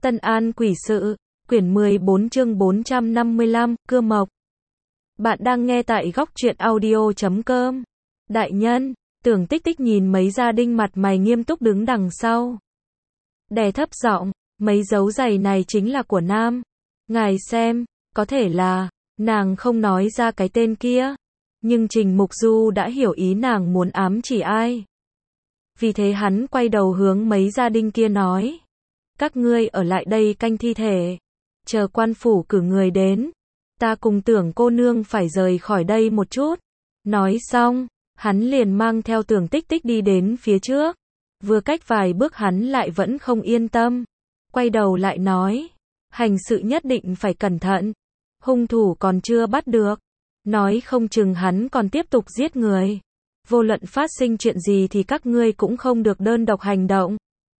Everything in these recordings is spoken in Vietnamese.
Tân An Quỷ Sự, quyển 14 chương 455, Cưa Mộc. Bạn đang nghe tại góc truyện audio.com. Đại nhân, Tưởng Tích Tích nhìn mấy gia đình mặt mày nghiêm túc đứng đằng sau. Đè thấp giọng, mấy dấu giày này chính là của Nam. Ngài xem, có thể là, nàng không nói ra cái tên kia. Nhưng Trình Mục Du đã hiểu ý nàng muốn ám chỉ ai. Vì thế hắn quay đầu hướng mấy gia đình kia nói. Các ngươi ở lại đây canh thi thể. Chờ quan phủ cử người đến. Ta cùng Tưởng cô nương phải rời khỏi đây một chút. Nói xong, hắn liền mang theo Tưởng Tích Tích đi đến phía trước. Vừa cách vài bước hắn lại vẫn không yên tâm. Quay đầu lại nói. Hành sự nhất định phải cẩn thận. Hung thủ còn chưa bắt được. Nói không chừng hắn còn tiếp tục giết người. Vô luận phát sinh chuyện gì thì các ngươi cũng không được đơn độc hành động.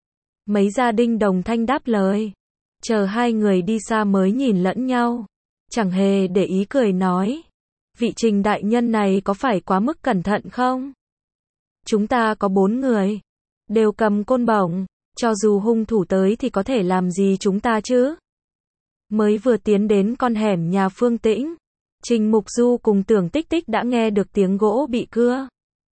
Mấy gia đình đồng thanh đáp lời. Chờ hai người đi xa mới nhìn lẫn nhau. Chẳng hề để ý cười nói. Vị Trình đại nhân này có phải quá mức cẩn thận không? Chúng ta có 4 người. Đều cầm côn bổng. Cho dù hung thủ tới thì có thể làm gì chúng ta chứ? Mới vừa tiến đến con hẻm nhà Phương Tĩnh. Trình Mục Du cùng Tưởng Tích Tích đã nghe được tiếng gỗ bị cưa.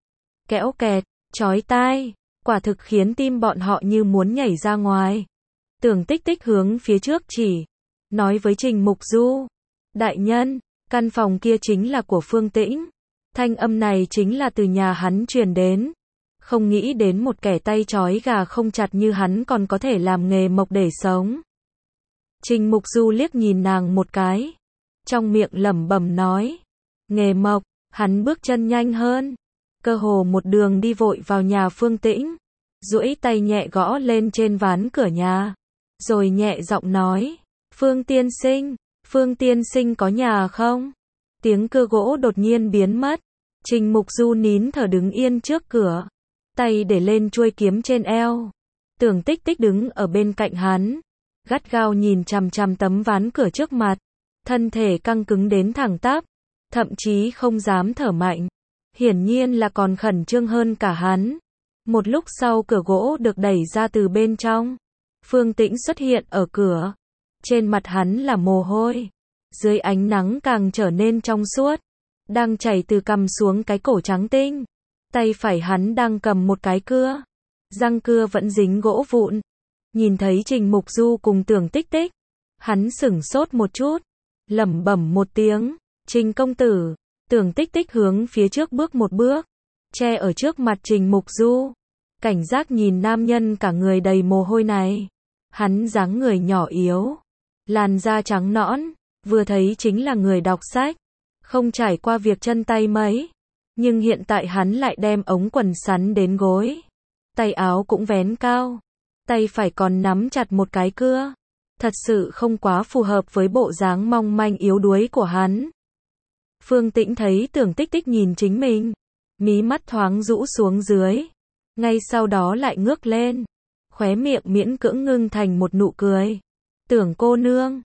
Kéo kẹt, chói tai. Quả thực khiến tim bọn họ như muốn nhảy ra ngoài. Tưởng Tích Tích hướng phía trước chỉ. Nói với Trình Mục Du. Đại nhân, căn phòng kia chính là của Phương Tĩnh. Thanh âm này chính là từ nhà hắn truyền đến. Không nghĩ đến một kẻ tay trói gà không chặt như hắn còn có thể làm nghề mộc để sống. Trình Mục Du liếc nhìn nàng một cái. Trong miệng lẩm bẩm nói. Nghề mộc, hắn bước chân nhanh hơn. Cơ hồ một đường đi vội vào nhà Phương Tĩnh. Duỗi tay nhẹ gõ lên trên ván cửa nhà. Rồi nhẹ giọng nói. Phương tiên sinh có nhà không? Tiếng cưa gỗ đột nhiên biến mất. Trình Mục Du nín thở đứng yên trước cửa. Tay để lên chuôi kiếm trên eo. Tưởng Tích Tích đứng ở bên cạnh hắn. Gắt gao nhìn chằm chằm tấm ván cửa trước mặt. Thân thể căng cứng đến thẳng tắp. Thậm chí không dám thở mạnh. Hiển nhiên là còn khẩn trương hơn cả hắn. Một lúc sau cửa gỗ được đẩy ra từ bên trong. Phương Tĩnh xuất hiện ở cửa. Trên mặt hắn là mồ hôi. Dưới ánh nắng càng trở nên trong suốt. Đang chảy từ cằm xuống cái cổ trắng tinh. Tay phải hắn đang cầm một cái cưa. Răng cưa vẫn dính gỗ vụn. Nhìn thấy Trình Mục Du cùng Tưởng Tích Tích. Hắn sửng sốt một chút. Lẩm bẩm một tiếng. Trình công tử. Tưởng Tích Tích hướng phía trước bước một bước. Che ở trước mặt Trình Mục Du. Cảnh giác nhìn nam nhân cả người đầy mồ hôi này. Hắn dáng người nhỏ yếu. Làn da trắng nõn. Vừa thấy chính là người đọc sách. Không trải qua việc chân tay mấy. Nhưng hiện tại hắn lại đem ống quần sắn đến gối. Tay áo cũng vén cao. Tay phải còn nắm chặt một cái cưa. Thật sự không quá phù hợp với bộ dáng mong manh yếu đuối của hắn. Phương Tĩnh thấy Tưởng Tích Tích nhìn chính mình. Mí mắt thoáng rũ xuống dưới. Ngay sau đó lại ngước lên. Khóe miệng miễn cưỡng ngưng thành một nụ cười. Tưởng cô nương,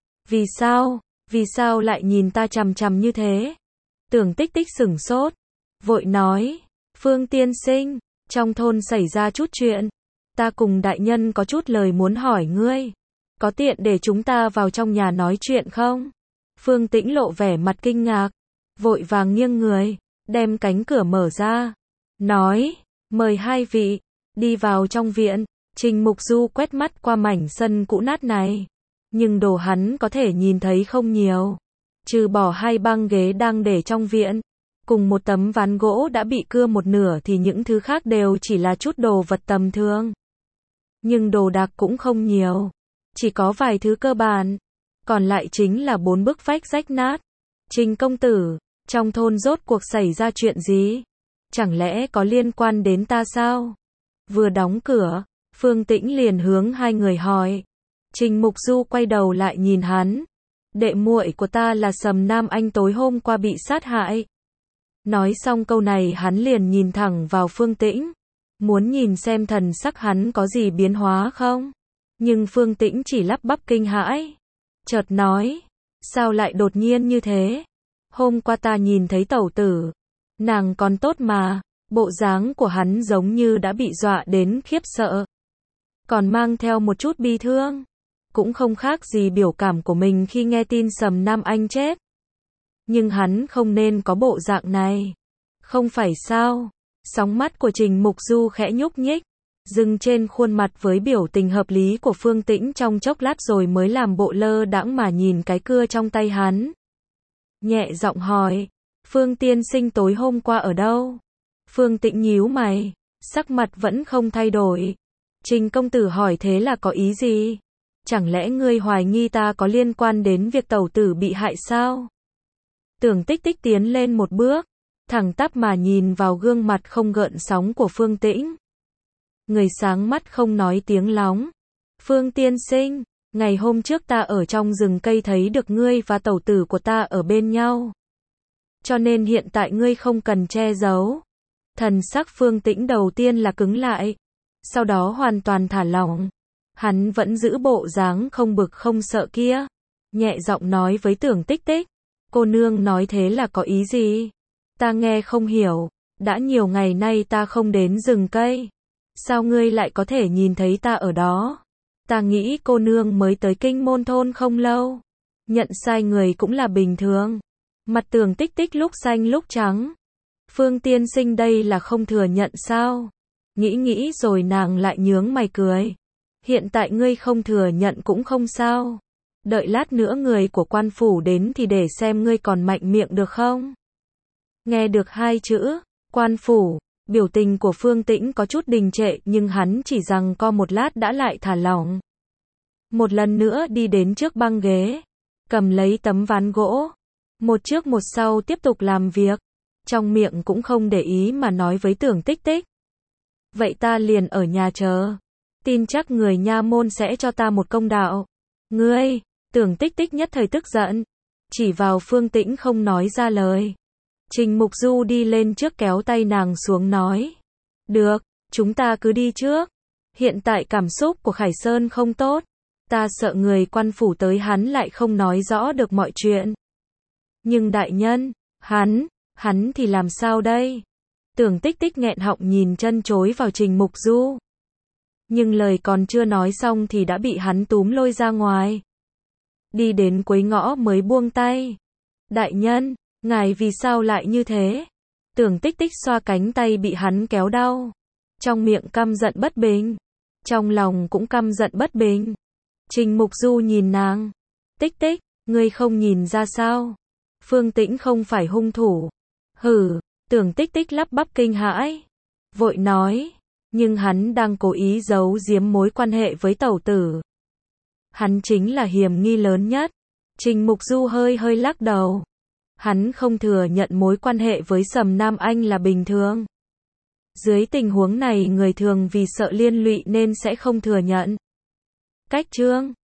vì sao lại nhìn ta chằm chằm như thế? Tưởng Tích Tích sửng sốt. Vội nói, Phương tiên sinh, trong thôn xảy ra chút chuyện. Ta cùng đại nhân có chút lời muốn hỏi ngươi. Có tiện để chúng ta vào trong nhà nói chuyện không? Phương Tĩnh lộ vẻ mặt kinh ngạc. Vội vàng nghiêng người, đem cánh cửa mở ra. Nói, mời hai vị, đi vào trong viện. Trình Mục Du quét mắt qua mảnh sân cũ nát này. Nhưng đồ hắn có thể nhìn thấy không nhiều. Trừ bỏ 2 băng ghế đang để trong viện. Cùng một tấm ván gỗ đã bị cưa một nửa thì những thứ khác đều chỉ là chút đồ vật tầm thường. Nhưng đồ đạc cũng không nhiều. Chỉ có vài thứ cơ bản. Còn lại chính là 4 bức vách rách nát. Trình công tử, trong thôn rốt cuộc xảy ra chuyện gì? Chẳng lẽ có liên quan đến ta sao? Vừa đóng cửa, Phương Tĩnh liền hướng hai người hỏi. Trình Mục Du quay đầu lại nhìn hắn. Đệ muội của ta là Sầm Nam Anh tối hôm qua bị sát hại. Nói xong câu này hắn liền nhìn thẳng vào Phương Tĩnh. Muốn nhìn xem thần sắc hắn có gì biến hóa không? Nhưng Phương Tĩnh chỉ lắp bắp kinh hãi. Chợt nói. Sao lại đột nhiên như thế? Hôm qua ta nhìn thấy tẩu tử. Nàng còn tốt mà. Bộ dáng của hắn giống như đã bị dọa đến khiếp sợ. Còn mang theo một chút bi thương. cũng không khác gì biểu cảm của mình khi nghe tin Sầm Nam Anh chết. Nhưng hắn không nên có bộ dạng này. Không phải sao? Sóng mắt của Trình Mục Du khẽ nhúc nhích, dừng trên khuôn mặt với biểu tình hợp lý của Phương Tĩnh trong chốc lát rồi mới làm bộ lơ đãng mà nhìn cái cưa trong tay hắn. Nhẹ giọng hỏi, Phương tiên sinh tối hôm qua ở đâu? Phương Tĩnh nhíu mày, sắc mặt vẫn không thay đổi. Trình công tử hỏi thế là có ý gì? Chẳng lẽ ngươi hoài nghi ta có liên quan đến việc tẩu tử bị hại sao? Tưởng Tích Tích tiến lên một bước, thẳng tắp mà nhìn vào gương mặt không gợn sóng của Phương Tĩnh. Người sáng mắt không nói tiếng lóng. Phương tiên sinh, ngày hôm trước ta ở trong rừng cây thấy được ngươi và tẩu tử của ta ở bên nhau. Cho nên hiện tại ngươi không cần che giấu. Thần sắc Phương Tĩnh đầu tiên là cứng lại, sau đó hoàn toàn thả lỏng. Hắn vẫn giữ bộ dáng không bực không sợ kia, nhẹ giọng nói với Tưởng Tích Tích, cô nương nói thế là có ý gì? Ta nghe không hiểu, đã nhiều ngày nay ta không đến rừng cây, sao ngươi lại có thể nhìn thấy ta ở đó? Ta nghĩ cô nương mới tới Kinh Môn thôn không lâu, nhận sai người cũng là bình thường. Mặt Tưởng Tích Tích lúc xanh lúc trắng. Phương tiên sinh đây là không thừa nhận sao? Nghĩ rồi nàng lại nhướng mày cười. Hiện tại ngươi không thừa nhận cũng không sao. Đợi lát nữa người của quan phủ đến thì để xem ngươi còn mạnh miệng được không? Nghe được hai chữ, quan phủ, biểu tình của Phương Tĩnh có chút đình trệ nhưng hắn chỉ giằng co một lát đã lại thả lỏng. Một lần nữa đi đến trước băng ghế, cầm lấy tấm ván gỗ, một trước một sau tiếp tục làm việc, trong miệng cũng không để ý mà nói với Tưởng Tích Tích. Vậy ta liền ở nhà chờ, tin chắc người nha môn sẽ cho ta một công đạo. Ngươi, Tưởng Tích Tích nhất thời tức giận, chỉ vào Phương Tĩnh không nói ra lời. Trình Mục Du đi lên trước kéo tay nàng xuống nói. Được, chúng ta cứ đi trước. Hiện tại cảm xúc của Khải Sơn không tốt. Ta sợ người quan phủ tới hắn lại không nói rõ được mọi chuyện. Nhưng đại nhân, hắn thì làm sao đây? Tưởng Tích Tích nghẹn họng nhìn chân chối vào Trình Mục Du. Nhưng lời còn chưa nói xong thì đã bị hắn túm lôi ra ngoài. Đi đến cuối ngõ mới buông tay. Đại nhân, ngài vì sao lại như thế? Tưởng Tích Tích xoa cánh tay bị hắn kéo đau. Trong miệng căm giận bất bình. Trong lòng cũng căm giận bất bình. Trình Mục Du nhìn nàng. Tích Tích, ngươi không nhìn ra sao? Phương Tĩnh không phải hung thủ. Hử, Tưởng Tích Tích lắp bắp kinh hãi. Vội nói, nhưng hắn đang cố ý giấu giếm mối quan hệ với tẩu tử. Hắn chính là hiểm nghi lớn nhất. Trình Mục Du hơi lắc đầu. Hắn không thừa nhận mối quan hệ với Sầm Nam Anh là bình thường. Dưới tình huống này người thường vì sợ liên lụy nên sẽ không thừa nhận. Cách chương